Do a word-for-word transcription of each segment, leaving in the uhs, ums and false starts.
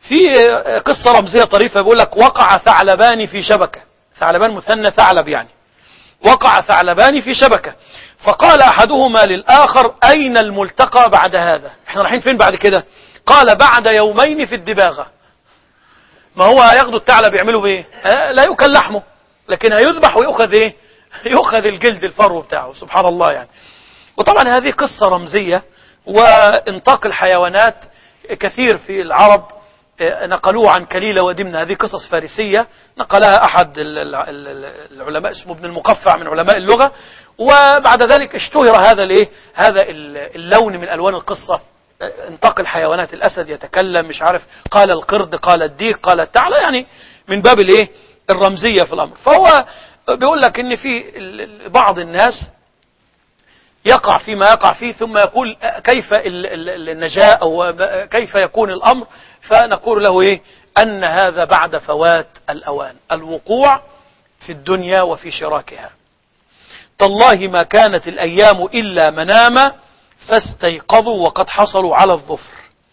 في قصة رمزية طريفة بيقول لك وقع ثعلبان في شبكة، ثعلبان مثنى ثعلب يعني، وقع ثعلبان في شبكة، فقال أحدهما للآخر أين الملتقى بعد هذا؟ احنا رايحين فين بعد كده؟ قال بعد يومين في الدباغة. ما هو ياخدوا الثعلب يعملوا بايه؟ آه لا يؤكل لحمه، لكن هيذبح ويؤخذ ايه؟ يؤخذ الجلد الفرو بتاعه. سبحان الله يعني. وطبعا هذه قصة رمزية، وانطاق الحيوانات كثير في العرب نقلوه عن كليلة ودمنة، هذه قصص فارسية نقلها أحد العلماء اسمه ابن المقفع من علماء اللغة، وبعد ذلك اشتهر هذا الايه هذا اللون من ألوان القصة. انطاق الحيوانات، الأسد يتكلم، مش عارف، قال القرد، قال الديك، قال الثعلب، يعني من باب الايه الرمزية في الأمر. فهو بيقول لك ان في بعض الناس يقع فيما يقع فيه ثم يقول كيف النجاة أو كيف يكون الأمر، فنقول له إيه؟ أن هذا بعد فوات الأوان، الوقوع في الدنيا وفي شراكها. تالله ما كانت الأيام إلا مناما فاستيقظوا وقد حصلوا على الظفر.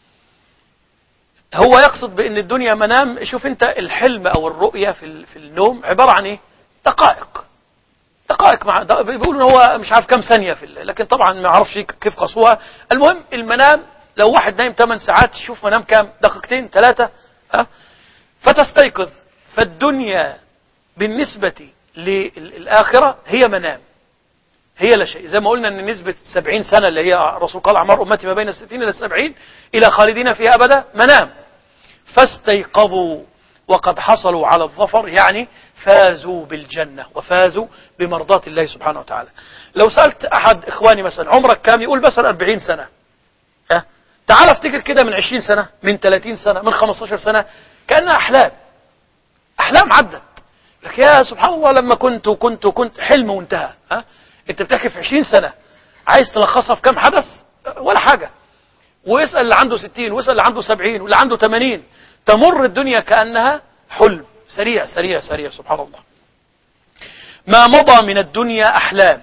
هو يقصد بأن الدنيا منام. شوف أنت الحلم أو الرؤية في النوم عبارة عن إيه؟ دقائق دقائق مع بيقولوا ان هو مش عارف كم ثانية في الليل، لكن طبعا ما يعرفش كيف قصوها. المهم المنام، لو واحد نايم ثمان ساعات شوف منام كام؟ دقيقتين ثلاثة. ها فتستيقظ. فالدنيا بالنسبة للآخرة هي منام، هي لا شيء. زي ما قلنا ان نسبة سبعين سنة اللي هي رسول قال أعمار أمتي ما بين الستين إلى السبعين إلى خالدين فيها أبدا، منام. فاستيقظوا وقد حصلوا على الظفر، يعني فازوا بالجنة وفازوا بمرضات الله سبحانه وتعالى. لو سألت أحد إخواني مثلا عمرك كام؟ يقول مثلا أربعين سنة. أه؟ تعال افتكر كده من عشرين سنة، من ثلاثين سنة، من خمستاشر سنة، كأنها أحلام، أحلام عدت لك. يا سبحان الله، لما كنت وكنت وكنت حلم وانتهى. أه؟ أنت بتحكي في عشرين سنة، عايز تلخصها في كم حدث؟ ولا حاجة. ويسأل اللي عنده ستين، ويسأل اللي عنده سبعين، واللي عنده ثمانين. تمر الدنيا كأنها حلم، سريع سريع سريع. سبحان الله. ما مضى من الدنيا أحلام،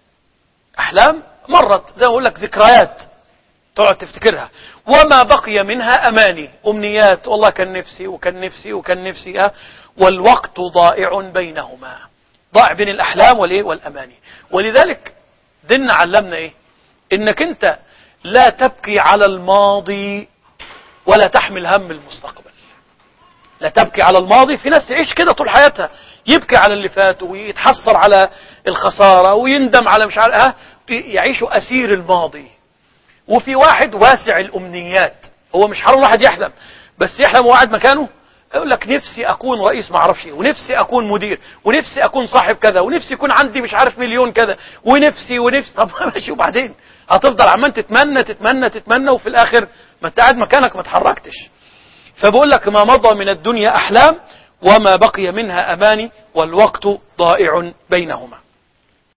أحلام مرت زي ما أقول لك، ذكريات تقعد تفتكرها. وما بقي منها أماني، أمنيات، والله كان نفسي وكان نفسي وكان نفسي. أه؟ والوقت ضائع بينهما، ضائع بين الأحلام والإيه والأماني. ولذلك ديننا علمنا إيه؟ إنك أنت لا تبكي على الماضي ولا تحمل هم المستقبل. لا تبكي على الماضي. في ناس تعيش كده طول حياتها، يبكي على اللي فات ويتحسر على الخسارة ويندم على مش عارف، ها يعيش أسير الماضي. وفي واحد واسع الأمنيات، هو مش حرام واحد يحلم، بس يحلم وقاعد مكانه يقول لك نفسي أكون رئيس ما اعرفش ايه، ونفسي أكون مدير، ونفسي أكون صاحب كذا، ونفسي يكون عندي مش عارف مليون كذا، ونفسي ونفسي. طب ماشي، وبعدين هتفضل عمال تتمنى تتمنى تتمنى، وفي الآخر ما انت قاعد مكانك ما تحركتش. فبقول لك ما مضى من الدنيا أحلام وما بقي منها أماني والوقت ضائع بينهما.